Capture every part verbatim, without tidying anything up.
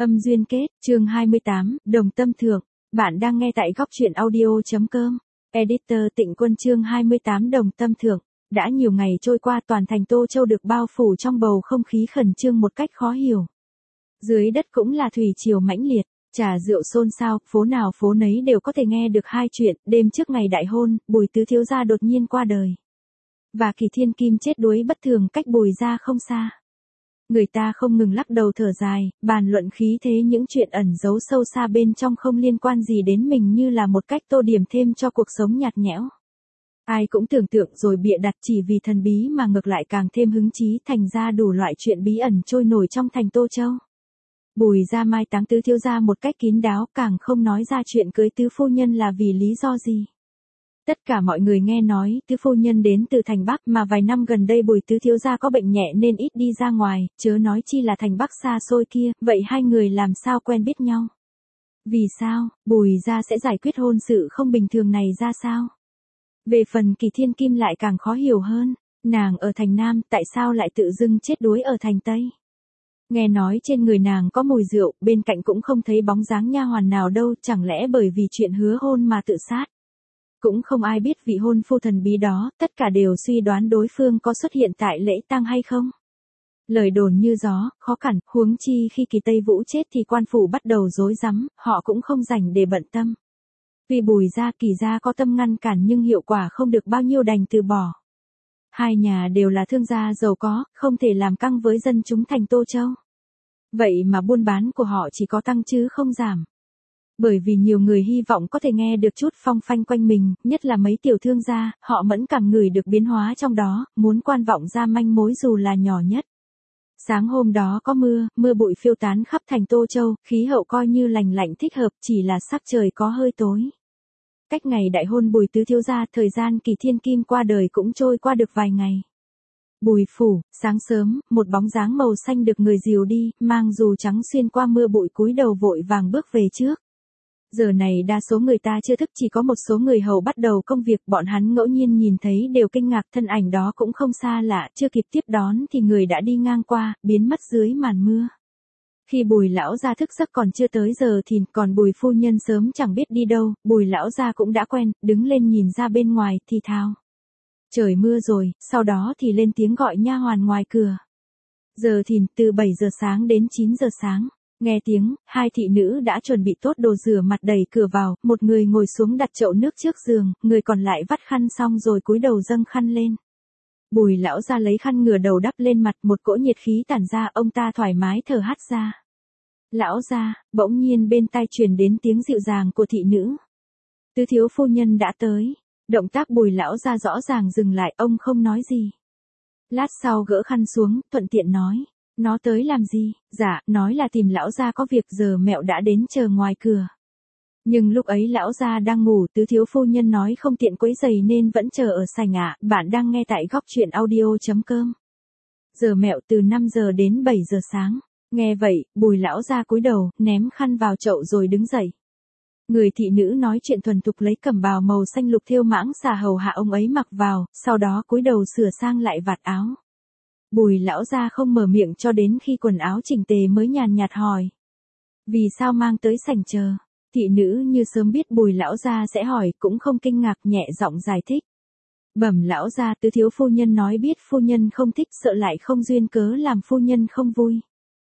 Âm duyên kết, chương hai mươi tám, Đồng Tâm Thượng. Bạn đang nghe tại góc truyện audio chấm com. Editor Tịnh Quân chương hai mươi tám Đồng Tâm Thượng. Đã nhiều ngày trôi qua, toàn thành Tô Châu được bao phủ trong bầu không khí khẩn trương một cách khó hiểu. Dưới đất cũng là thủy triều mãnh liệt, trà rượu xôn xao, phố nào phố nấy đều có thể nghe được hai chuyện. Đêm trước ngày đại hôn, Bùi tứ thiếu gia đột nhiên qua đời. Và Kỳ Thiên Kim chết đuối bất thường cách Bùi gia không xa. Người ta không ngừng lắc đầu thở dài, bàn luận khí thế những chuyện ẩn giấu sâu xa bên trong không liên quan gì đến mình, như là một cách tô điểm thêm cho cuộc sống nhạt nhẽo. Ai cũng tưởng tượng rồi bịa đặt chỉ vì thần bí mà ngược lại càng thêm hứng chí, thành ra đủ loại chuyện bí ẩn trôi nổi trong thành Tô Châu. Bùi gia mai táng tứ thiếu gia một cách kín đáo, càng không nói ra chuyện cưới tứ phu nhân là vì lý do gì. Tất cả mọi người nghe nói tứ phu nhân đến từ thành Bắc, mà vài năm gần đây Bùi tứ thiếu gia có bệnh nhẹ nên ít đi ra ngoài, chớ nói chi là thành Bắc xa xôi kia. Vậy hai người làm sao quen biết nhau? Vì sao Bùi gia sẽ giải quyết hôn sự không bình thường này ra sao? Về phần Kỳ Thiên Kim lại càng khó hiểu hơn. Nàng ở thành Nam, tại sao lại tự dưng chết đuối ở thành Tây? Nghe nói trên người nàng có mùi rượu, bên cạnh cũng không thấy bóng dáng nha hoàn nào đâu, chẳng lẽ bởi vì chuyện hứa hôn mà tự sát? Cũng không ai biết vị hôn phu thần bí đó, tất cả đều suy đoán đối phương có xuất hiện tại lễ tang hay không. Lời đồn như gió, khó cản, huống chi khi Kỳ Tây Vũ chết thì quan phủ bắt đầu rối rắm, họ cũng không rảnh để bận tâm. Vì Bùi gia Kỳ gia có tâm ngăn cản nhưng hiệu quả không được bao nhiêu, đành từ bỏ. Hai nhà đều là thương gia giàu có, không thể làm căng với dân chúng thành Tô Châu. Vậy mà buôn bán của họ chỉ có tăng chứ không giảm. Bởi vì nhiều người hy vọng có thể nghe được chút phong phanh quanh mình, nhất là mấy tiểu thương gia, họ mẫn cảm ngửi được biến hóa trong đó, muốn quan vọng ra manh mối dù là nhỏ nhất. Sáng hôm đó có mưa, mưa bụi phiêu tán khắp thành Tô Châu, khí hậu coi như lành lạnh thích hợp, chỉ là sắc trời có hơi tối. Cách ngày đại hôn Bùi tứ thiếu gia, thời gian Kỳ Thiên Kim qua đời cũng trôi qua được vài ngày. Bùi phủ, sáng sớm, một bóng dáng màu xanh được người dìu đi, mang dù trắng xuyên qua mưa bụi, cúi đầu vội vàng bước về trước. Giờ này đa số người ta chưa thức, chỉ có một số người hầu bắt đầu công việc, bọn hắn ngẫu nhiên nhìn thấy đều kinh ngạc, thân ảnh đó cũng không xa lạ, chưa kịp tiếp đón thì người đã đi ngang qua, biến mất dưới màn mưa. Khi Bùi lão gia thức giấc còn chưa tới giờ thìn, còn Bùi phu nhân sớm chẳng biết đi đâu, Bùi lão gia cũng đã quen, đứng lên nhìn ra bên ngoài, thì thào. Trời mưa rồi, sau đó thì lên tiếng gọi nha hoàn ngoài cửa. Giờ thìn, từ bảy giờ sáng đến chín giờ sáng. Nghe tiếng, hai thị nữ đã chuẩn bị tốt đồ rửa mặt đẩy cửa vào, một người ngồi xuống đặt chậu nước trước giường, người còn lại vắt khăn xong rồi cúi đầu dâng khăn lên. Bùi lão gia lấy khăn ngửa đầu đắp lên mặt, một cỗ nhiệt khí tản ra, ông ta thoải mái thở hắt ra. Lão gia, bỗng nhiên bên tai truyền đến tiếng dịu dàng của thị nữ. Tứ thiếu phu nhân đã tới. Động tác Bùi lão gia rõ ràng dừng lại, ông không nói gì. Lát sau gỡ khăn xuống, thuận tiện nói. Nó tới làm gì? Dạ, nói là tìm lão gia có việc, giờ mẹo đã đến chờ ngoài cửa. Nhưng lúc ấy lão gia đang ngủ, tứ thiếu phu nhân nói không tiện quấy giày nên vẫn chờ ở sảnh ạ. Bạn đang nghe tại góc truyện audio chấm com. Giờ mẹo từ năm giờ đến bảy giờ sáng. Nghe vậy, Bùi lão gia cúi đầu, ném khăn vào chậu rồi đứng dậy. Người thị nữ nói chuyện thuần thục lấy cẩm bào màu xanh lục thêu mãng xà hầu hạ ông ấy mặc vào, sau đó cúi đầu sửa sang lại vạt áo. Bùi lão gia không mở miệng cho đến khi quần áo chỉnh tề mới nhàn nhạt hỏi. Vì sao mang tới sảnh chờ? Thị nữ như sớm biết Bùi lão gia sẽ hỏi, cũng không kinh ngạc, nhẹ giọng giải thích. Bẩm lão gia, tứ thiếu phu nhân nói biết phu nhân không thích, sợ lại không duyên cớ làm phu nhân không vui.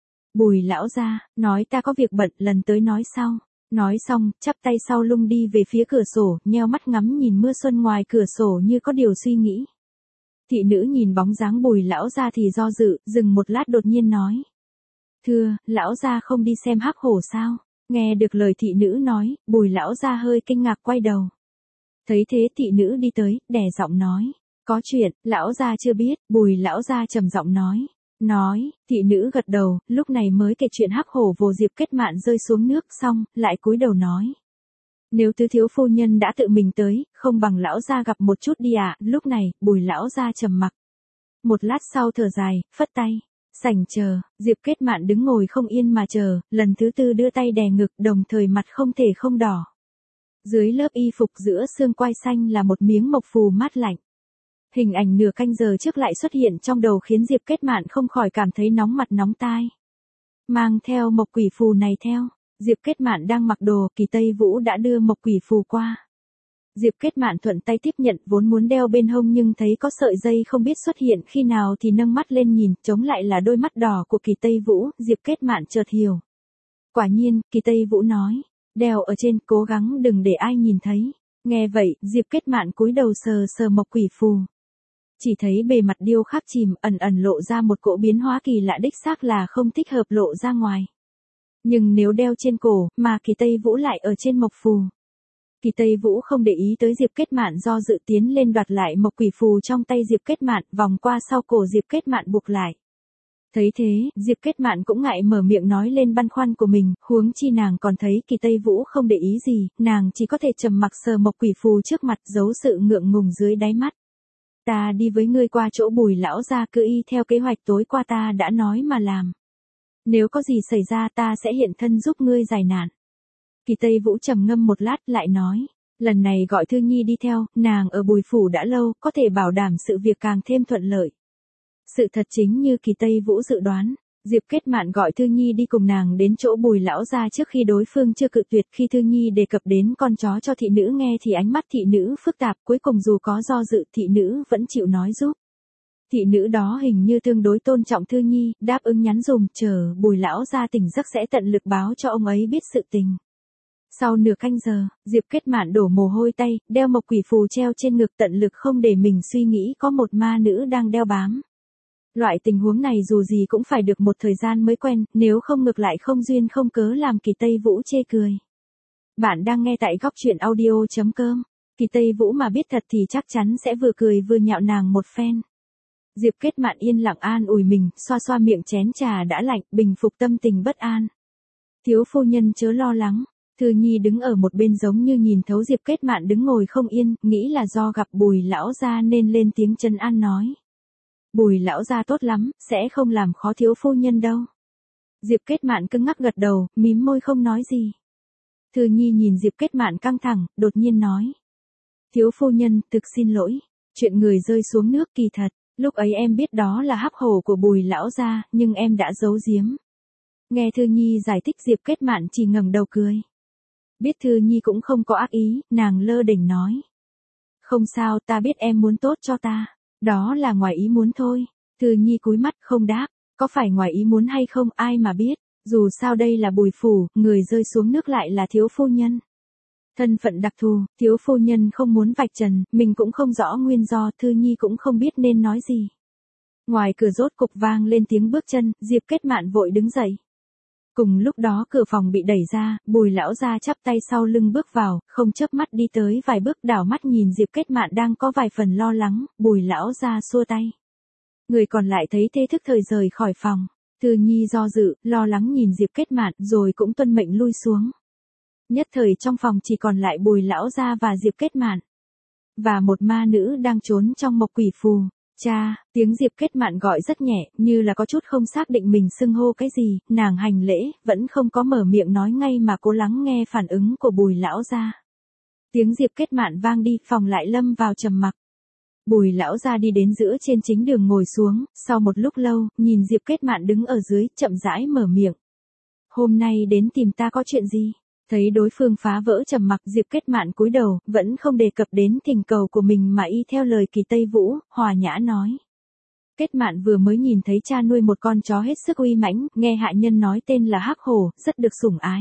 Bùi lão gia, nói ta có việc bận, lần tới nói sau. Nói xong, chắp tay sau lưng đi về phía cửa sổ, nheo mắt ngắm nhìn mưa xuân ngoài cửa sổ như có điều suy nghĩ. Thị nữ nhìn bóng dáng Bùi lão gia thì do dự, dừng một lát đột nhiên nói. Thưa, lão gia không đi xem hắc hổ sao? Nghe được lời thị nữ nói, Bùi lão gia hơi kinh ngạc quay đầu. Thấy thế thị nữ đi tới, đè giọng nói. Có chuyện, lão gia chưa biết, Bùi lão gia trầm giọng nói. Nói, thị nữ gật đầu, lúc này mới kể chuyện hắc hổ vồ Diệp Kết Mạn rơi xuống nước xong, lại cúi đầu nói. Nếu tứ thiếu phu nhân đã tự mình tới, không bằng lão gia gặp một chút đi ạ. À. Lúc này, Bùi lão gia trầm mặc. Một lát sau thở dài, phất tay. Sảnh chờ, Diệp Kết Mạn đứng ngồi không yên mà chờ, lần thứ tư đưa tay đè ngực, đồng thời mặt không thể không đỏ. Dưới lớp y phục giữa xương quai xanh là một miếng mộc phù mát lạnh. Hình ảnh nửa canh giờ trước lại xuất hiện trong đầu khiến Diệp Kết Mạn không khỏi cảm thấy nóng mặt nóng tai. Mang theo mộc quỷ phù này theo. Diệp Kết Mạn đang mặc đồ, Kỳ Tây Vũ đã đưa mộc quỷ phù qua. Diệp Kết Mạn thuận tay tiếp nhận, vốn muốn đeo bên hông nhưng thấy có sợi dây không biết xuất hiện khi nào thì nâng mắt lên nhìn, chống lại là đôi mắt đỏ của Kỳ Tây Vũ, Diệp Kết Mạn chợt hiểu. Quả nhiên, Kỳ Tây Vũ nói, đeo ở trên, cố gắng đừng để ai nhìn thấy. Nghe vậy, Diệp Kết Mạn cúi đầu sờ sờ mộc quỷ phù. Chỉ thấy bề mặt điêu khắc chìm, ẩn ẩn lộ ra một cỗ biến hóa kỳ lạ, đích xác là không thích hợp lộ ra ngoài. Nhưng nếu đeo trên cổ, mà Kỳ Tây Vũ lại ở trên mộc phù. Kỳ Tây Vũ không để ý tới Diệp Kết Mạn, do dự tiến lên đoạt lại mộc quỷ phù trong tay Diệp Kết Mạn, vòng qua sau cổ Diệp Kết Mạn buộc lại. Thấy thế, Diệp Kết Mạn cũng ngại mở miệng nói lên băn khoăn của mình, huống chi nàng còn thấy Kỳ Tây Vũ không để ý gì, nàng chỉ có thể trầm mặc sờ mộc quỷ phù trước mặt, giấu sự ngượng ngùng dưới đáy mắt. Ta đi với ngươi qua chỗ Bùi lão gia, cứ y theo kế hoạch tối qua ta đã nói mà làm. Nếu có gì xảy ra ta sẽ hiện thân giúp ngươi giải nạn. Kỳ Tây Vũ trầm ngâm một lát lại nói, lần này gọi Thư Nhi đi theo, nàng ở Bùi phủ đã lâu, có thể bảo đảm sự việc càng thêm thuận lợi. Sự thật chính như Kỳ Tây Vũ dự đoán, Diệp Kết Mạn gọi Thư Nhi đi cùng nàng đến chỗ Bùi lão gia trước khi đối phương chưa cự tuyệt. Khi Thư Nhi đề cập đến con chó cho thị nữ nghe thì ánh mắt thị nữ phức tạp, cuối cùng dù có do dự thị nữ vẫn chịu nói giúp. Thị nữ đó hình như tương đối tôn trọng Thư Nhi, đáp ứng nhắn dùm, chờ Bùi lão gia tỉnh giấc sẽ tận lực báo cho ông ấy biết sự tình. Sau nửa canh giờ, Diệp Kết Mạn đổ mồ hôi tay, đeo mộc quỷ phù treo trên ngực, tận lực không để mình suy nghĩ có một ma nữ đang đeo bám. Loại tình huống này dù gì cũng phải được một thời gian mới quen, nếu không ngược lại không duyên không cớ làm Kỳ Tây Vũ chê cười. Bạn đang nghe tại góc truyện audio chấm com. Kỳ Tây Vũ mà biết thật thì chắc chắn sẽ vừa cười vừa nhạo nàng một phen. Diệp Kết Mạn yên lặng an ủi mình, xoa xoa miệng chén trà đã lạnh, bình phục tâm tình bất an. Thiếu phu nhân chớ lo lắng. Thư Nhi đứng ở một bên giống như nhìn thấu Diệp Kết Mạn đứng ngồi không yên, nghĩ là do gặp Bùi lão gia nên lên tiếng trấn an nói. Bùi lão gia tốt lắm, sẽ không làm khó thiếu phu nhân đâu. Diệp Kết Mạn cứng ngắc gật đầu, mím môi không nói gì. Thư Nhi nhìn Diệp Kết Mạn căng thẳng, đột nhiên nói. Thiếu phu nhân, thực xin lỗi, chuyện người rơi xuống nước kỳ thật, lúc ấy em biết đó là hắc hổ của Bùi lão gia, nhưng em đã giấu giếm. Nghe Thư Nhi giải thích Diệp Kết Mạn chỉ ngẩng đầu cười. Biết Thư Nhi cũng không có ác ý, nàng lơ đễnh nói. Không sao, ta biết em muốn tốt cho ta. Đó là ngoài ý muốn thôi. Thư Nhi cúi mắt không đáp, có phải ngoài ý muốn hay không ai mà biết, dù sao đây là Bùi phủ, người rơi xuống nước lại là thiếu phu nhân. Thân phận đặc thù, thiếu phu nhân không muốn vạch trần, mình cũng không rõ nguyên do, Thư Nhi cũng không biết nên nói gì. Ngoài cửa rốt cục vang lên tiếng bước chân, Diệp Kết Mạn vội đứng dậy. Cùng lúc đó cửa phòng bị đẩy ra, Bùi lão gia chắp tay sau lưng bước vào, không chớp mắt đi tới vài bước, đảo mắt nhìn Diệp Kết Mạn đang có vài phần lo lắng, Bùi lão gia xua tay. Người còn lại thấy thế thức thời rời khỏi phòng. Thư Nhi do dự, lo lắng nhìn Diệp Kết Mạn rồi cũng tuân mệnh lui xuống. Nhất thời trong phòng chỉ còn lại Bùi lão gia và Diệp Kết Mạn. Và một ma nữ đang trốn trong mộc quỷ phù. Cha, tiếng Diệp Kết Mạn gọi rất nhẹ, như là có chút không xác định mình xưng hô cái gì, nàng hành lễ, vẫn không có mở miệng nói ngay mà cố lắng nghe phản ứng của Bùi lão gia. Tiếng Diệp Kết Mạn vang đi, phòng lại lâm vào trầm mặc. Bùi lão gia đi đến giữa trên chính đường ngồi xuống, sau một lúc lâu, nhìn Diệp Kết Mạn đứng ở dưới, chậm rãi mở miệng. Hôm nay đến tìm ta có chuyện gì? Thấy đối phương phá vỡ trầm mặc, Diệp Kết Mạn cúi đầu, vẫn không đề cập đến thỉnh cầu của mình mà y theo lời Kỳ Tây Vũ, hòa nhã nói. Kết Mạn vừa mới nhìn thấy cha nuôi một con chó hết sức uy mãnh, nghe hạ nhân nói tên là hắc hổ, rất được sủng ái.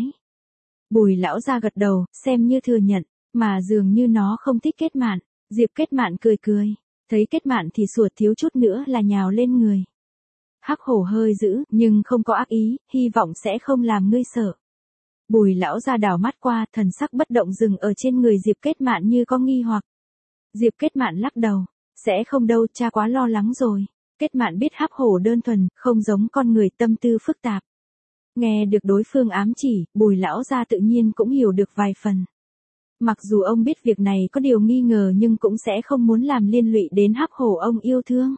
Bùi lão gia gật đầu, xem như thừa nhận, mà dường như nó không thích Kết Mạn. Diệp Kết Mạn cười cười, thấy Kết Mạn thì sủa thiếu chút nữa là nhào lên người. Hắc hổ hơi dữ, nhưng không có ác ý, hy vọng sẽ không làm ngươi sợ. Bùi lão gia đảo mắt qua, thần sắc bất động dừng ở trên người Diệp Kết Mạn như có nghi hoặc. Diệp Kết Mạn lắc đầu, sẽ không đâu, cha quá lo lắng rồi. Kết Mạn biết hắc hổ đơn thuần, không giống con người tâm tư phức tạp. Nghe được đối phương ám chỉ, Bùi lão gia tự nhiên cũng hiểu được vài phần. Mặc dù ông biết việc này có điều nghi ngờ nhưng cũng sẽ không muốn làm liên lụy đến hắc hổ ông yêu thương.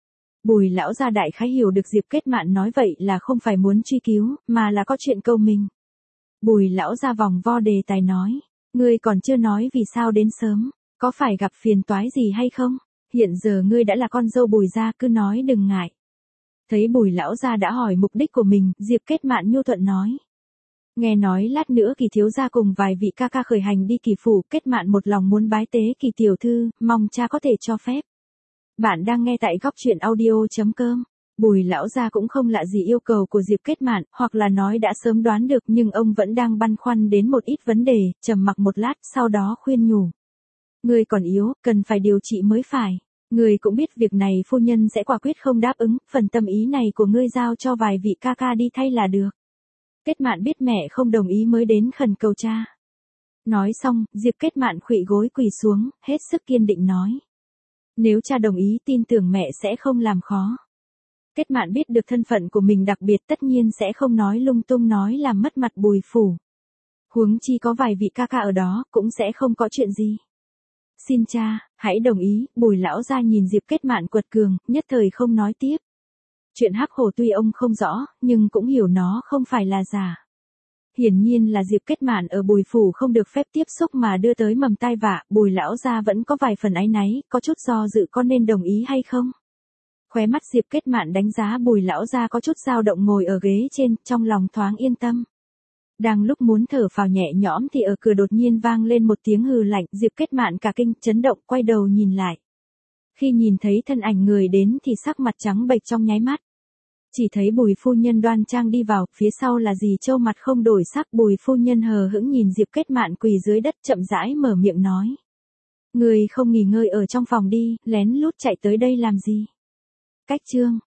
Bùi lão gia đại khái hiểu được Diệp Kết Mạn nói vậy là không phải muốn truy cứu, mà là có chuyện câu mình. Bùi lão gia vòng vo đề tài nói, ngươi còn chưa nói vì sao đến sớm, có phải gặp phiền toái gì hay không? Hiện giờ ngươi đã là con dâu Bùi gia, cứ nói đừng ngại. Thấy Bùi lão gia đã hỏi mục đích của mình, Diệp Kết Mạn nhu thuận nói. Nghe nói lát nữa Kỳ thiếu gia cùng vài vị ca ca khởi hành đi Kỳ phủ, Kết Mạn một lòng muốn bái tế Kỳ tiểu thư, mong cha có thể cho phép. Bạn đang nghe tại góc truyện audio.com. Bùi lão gia cũng không lạ gì yêu cầu của Diệp Kết Mạn, hoặc là nói đã sớm đoán được, nhưng ông vẫn đang băn khoăn đến một ít vấn đề, trầm mặc một lát, sau đó khuyên nhủ. Ngươi còn yếu, cần phải điều trị mới phải. Ngươi cũng biết việc này phu nhân sẽ quả quyết không đáp ứng, phần tâm ý này của ngươi giao cho vài vị ca ca đi thay là được. Kết Mạn biết mẹ không đồng ý mới đến khẩn cầu cha. Nói xong, Diệp Kết Mạn khuỵu gối quỳ xuống, hết sức kiên định nói. Nếu cha đồng ý tin tưởng mẹ sẽ không làm khó. Kết Mạn biết được thân phận của mình đặc biệt tất nhiên sẽ không nói lung tung nói làm mất mặt Bùi phủ. Huống chi có vài vị ca ca ở đó, cũng sẽ không có chuyện gì. Xin cha, hãy đồng ý, Bùi lão gia nhìn Diệp Kết Mạn quật cường, nhất thời không nói tiếp. Chuyện hắc hổ tuy ông không rõ, nhưng cũng hiểu nó không phải là giả. Hiển nhiên là Diệp Kết Mạn ở Bùi phủ không được phép tiếp xúc mà đưa tới mầm tai vạ, Bùi lão gia vẫn có vài phần áy náy, có chút do dự có nên đồng ý hay không. Khóe mắt Diệp Kết Mạn đánh giá Bùi lão gia có chút dao động ngồi ở ghế trên, trong lòng thoáng yên tâm. Đang lúc muốn thở phào nhẹ nhõm thì ở cửa đột nhiên vang lên một tiếng hừ lạnh, Diệp Kết Mạn cả kinh, chấn động, quay đầu nhìn lại. Khi nhìn thấy thân ảnh người đến thì sắc mặt trắng bệch trong nháy mắt. Chỉ thấy Bùi phu nhân đoan trang đi vào, phía sau là dì Châu mặt không đổi sắc, Bùi phu nhân hờ hững nhìn Diệp Kết Mạn quỳ dưới đất chậm rãi mở miệng nói. Người không nghỉ ngơi ở trong phòng đi, lén lút chạy tới đây làm gì? Cách chương.